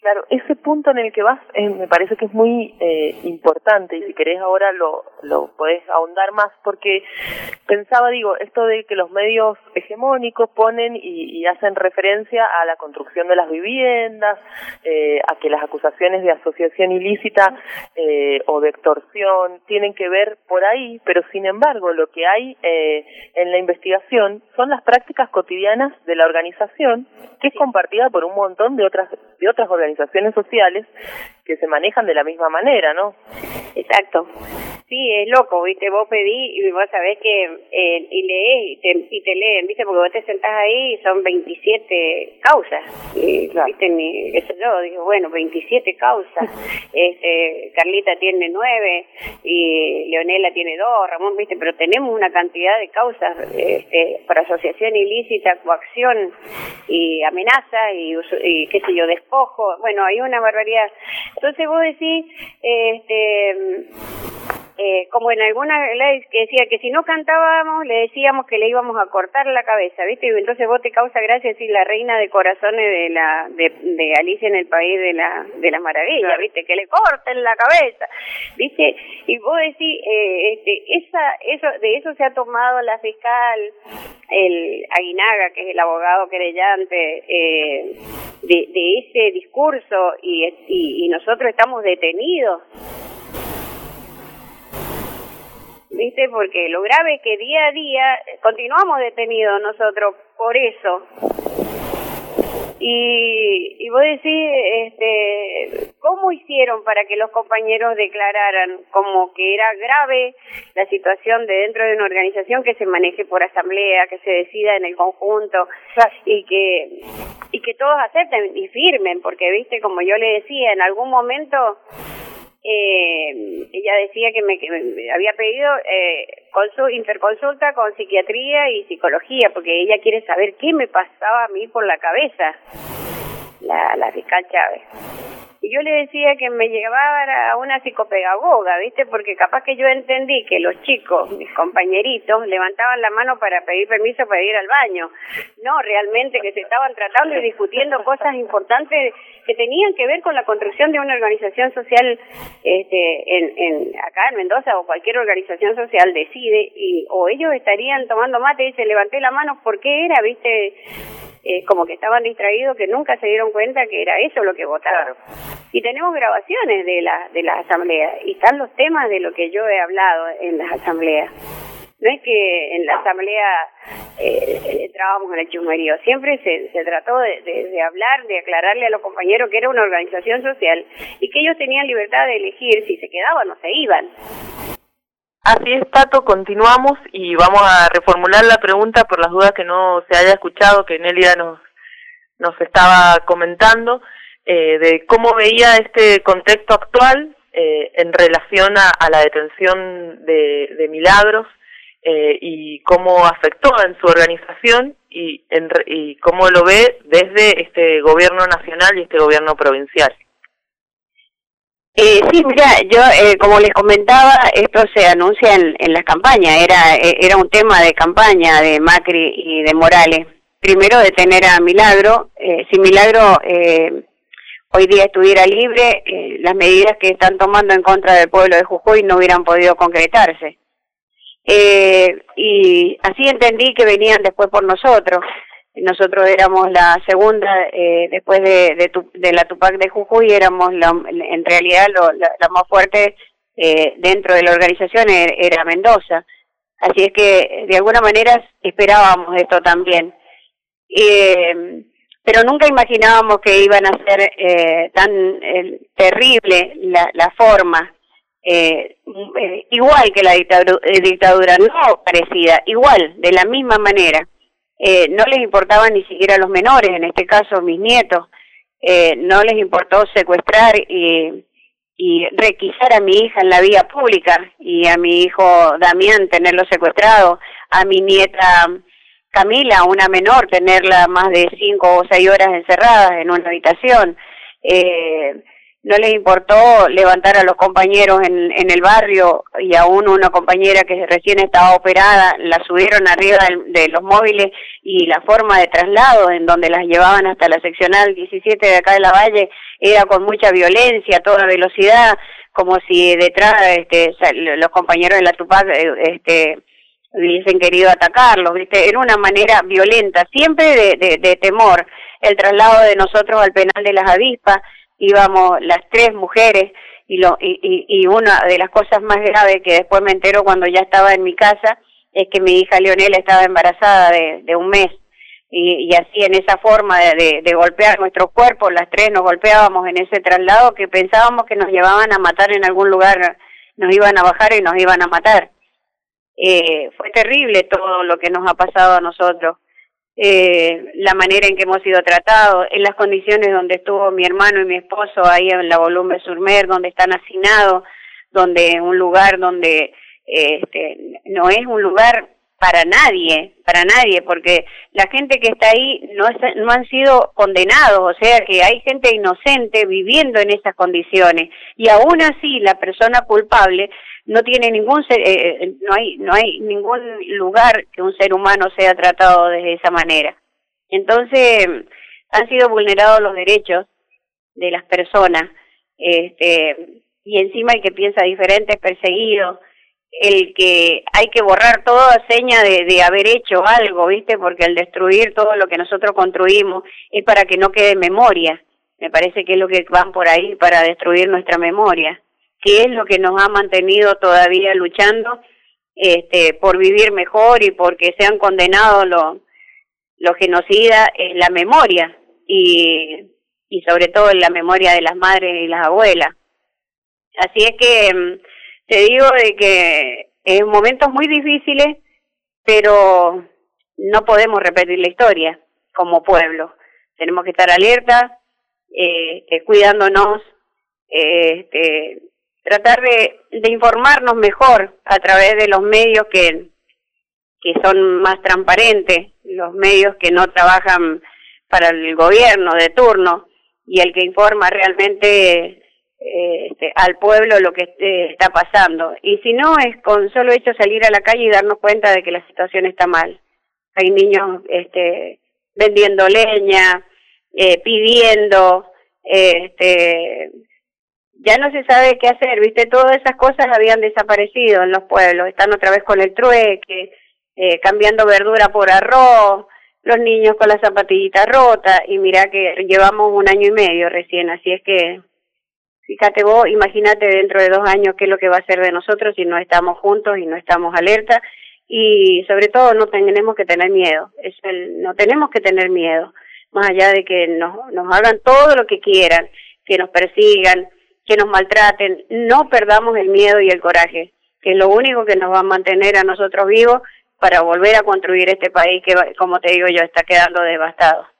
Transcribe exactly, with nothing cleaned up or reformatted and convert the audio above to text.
Claro, ese punto en el que vas eh, me parece que es muy eh, importante, y si querés ahora lo, lo podés ahondar más, porque pensaba, digo, esto de que los medios hegemónicos ponen y, y hacen referencia a la construcción de las viviendas, eh, a que las acusaciones de asociación ilícita eh, o de extorsión tienen que ver por ahí, pero sin embargo lo que hay eh, en la investigación son las prácticas cotidianas de la organización, que es compartida por un montón de otras de otras organizaciones sociales que se manejan de la misma manera, ¿no? Exacto. Sí, es loco, ¿viste? Vos pedís y vos sabés que eh, y lees y te, y te leen, ¿viste? Porque vos te sentás ahí y son veintisiete causas. Y, claro. ¿Viste? Ni, qué sé yo, digo, bueno, veintisiete causas. este, Carlita tiene nueve y Leonela tiene dos, Ramón, ¿viste? Pero tenemos una cantidad de causas este, por asociación ilícita, coacción y amenaza y, y qué sé yo, despojo. Bueno, hay una barbaridad. Entonces vos decís, este... Eh, como en alguna ley que decía que si no cantábamos le decíamos que le íbamos a cortar la cabeza, ¿viste? Y entonces vos te causa gracia decir la reina de corazones de la de, de Alicia en el País de la de las Maravillas, claro. ¿Viste? Que le corten la cabeza, ¿viste? Y vos decís, eh, este, esa, eso, de eso se ha tomado la fiscal, el Aguinaga, que es el abogado querellante, eh, de, de ese discurso y, y, y nosotros estamos detenidos. ¿Viste? Porque lo grave es que día a día continuamos detenidos nosotros por eso. Y, y vos decís, este, ¿cómo hicieron para que los compañeros declararan como que era grave la situación de dentro de una organización que se maneje por asamblea, que se decida en el conjunto y que y que todos acepten y firmen? Porque, viste, como yo le decía, en algún momento... Eh, ella decía que me, que me había pedido eh, consul, interconsulta con psiquiatría y psicología, porque ella quiere saber qué me pasaba a mí por la cabeza, la, la fiscal Chávez. Y yo le decía que me llevara a una psicopedagoga, ¿viste? Porque capaz que yo entendí que los chicos, mis compañeritos, levantaban la mano para pedir permiso para ir al baño. No, realmente que se estaban tratando y discutiendo cosas importantes que tenían que ver con la construcción de una organización social este, en, en acá en Mendoza, o cualquier organización social decide, y o ellos estarían tomando mate y se levanté la mano, ¿por qué era, viste? Eh, como que estaban distraídos, que nunca se dieron cuenta que era eso lo que votaron. Claro. Y tenemos grabaciones de la de las asambleas, y están los temas de lo que yo he hablado en las asambleas. No es que en la asamblea eh, trabajamos en el chusmerío, siempre se, se trató de, de, de hablar, de aclararle a los compañeros que era una organización social y que ellos tenían libertad de elegir si se quedaban o se iban. Así es, Tato, continuamos y vamos a reformular la pregunta por las dudas que no se haya escuchado, que Nélida nos, nos estaba comentando, eh, de cómo veía este contexto actual eh, en relación a, a la detención de, de Milagros eh, y cómo afectó en su organización y, en, y cómo lo ve desde este gobierno nacional y este gobierno provincial. Eh, sí, mira, yo eh, como les comentaba, esto se anuncia en, en las campañas, era eh, era un tema de campaña de Macri y de Morales. Primero detener a Milagro, eh, si Milagro eh, hoy día estuviera libre, eh, las medidas que están tomando en contra del pueblo de Jujuy no hubieran podido concretarse. Eh, y así entendí que venían después por nosotros. Nosotros éramos la segunda, eh, después de, de, de la Tupac de Jujuy, éramos la, en realidad lo, la, la más fuerte eh, dentro de la organización era, era Mendoza. Así es que de alguna manera esperábamos esto también. Eh, pero nunca imaginábamos que iban a ser eh, tan eh, terrible la, la forma, eh, eh, igual que la dictadura, eh, dictadura, no parecida, igual, de la misma manera. Eh, no les importaban ni siquiera a los menores, en este caso mis nietos, eh, no les importó secuestrar y, y requisar a mi hija en la vía pública y a mi hijo Damián tenerlo secuestrado, a mi nieta Camila, una menor, tenerla más de cinco o seis horas encerradas en una habitación. Eh, no les importó levantar a los compañeros en, en el barrio, y aún una compañera que recién estaba operada, la subieron arriba de, de los móviles, y la forma de traslado en donde las llevaban hasta la seccional diecisiete de acá de la Valle era con mucha violencia, a toda velocidad, como si detrás este, los compañeros de la Tupac este, hubiesen querido atacarlos, ¿viste? Era una manera violenta, siempre de, de, de temor. El traslado de nosotros al penal de las Avispas, íbamos las tres mujeres, y, lo, y, y, y una de las cosas más graves que después me entero cuando ya estaba en mi casa, es que mi hija Leonela estaba embarazada de, de un mes, y, y así en esa forma de, de, de golpear nuestros cuerpos, las tres nos golpeábamos en ese traslado que pensábamos que nos llevaban a matar en algún lugar, nos iban a bajar y nos iban a matar. Eh, fue terrible todo lo que nos ha pasado a nosotros, eh, la manera en que hemos sido tratados, en las condiciones donde estuvo mi hermano y mi esposo ahí en la Volumbe Surmer, donde están hacinados, donde un lugar donde eh, este, no es un lugar para nadie, para nadie, porque la gente que está ahí no, es, no han sido condenados, o sea que hay gente inocente viviendo en esas condiciones, y aún así la persona culpable no tiene ningún ser, eh, no hay no hay ningún lugar que un ser humano sea tratado de esa manera. Entonces han sido vulnerados los derechos de las personas, este, y encima el que piensa diferente es perseguido, el que hay que borrar toda seña de, de haber hecho algo, ¿viste? Porque el destruir todo lo que nosotros construimos es para que no quede memoria. Me parece que es lo que van por ahí, para destruir nuestra memoria, que es lo que nos ha mantenido todavía luchando este, por vivir mejor, y porque sean condenados los los genocidas, en la memoria, y, y sobre todo en la memoria de las madres y las abuelas. Así es que te digo de que en momentos muy difíciles, pero no podemos repetir la historia como pueblo. Tenemos que estar alerta, eh, eh, cuidándonos, eh, este, tratar de, de informarnos mejor a través de los medios que, que son más transparentes, los medios que no trabajan para el gobierno de turno, y el que informa realmente eh, este, al pueblo lo que este, está pasando. Y si no, es con solo hecho salir a la calle y darnos cuenta de que la situación está mal. Hay niños este, vendiendo leña, eh, pidiendo, eh, este, ya no se sabe qué hacer, ¿viste? Todas esas cosas habían desaparecido en los pueblos, están otra vez con el trueque, eh, cambiando verdura por arroz, los niños con las zapatillitas rotas, y mirá que llevamos un año y medio recién, así es que, fíjate vos, imagínate dentro de dos años qué es lo que va a ser de nosotros si no estamos juntos y no estamos alerta, y sobre todo no tenemos que tener miedo, es el, no tenemos que tener miedo, más allá de que nos, nos hagan todo lo que quieran, que nos persigan, que nos maltraten, no perdamos el miedo y el coraje, que es lo único que nos va a mantener a nosotros vivos para volver a construir este país que, como te digo yo, está quedando devastado.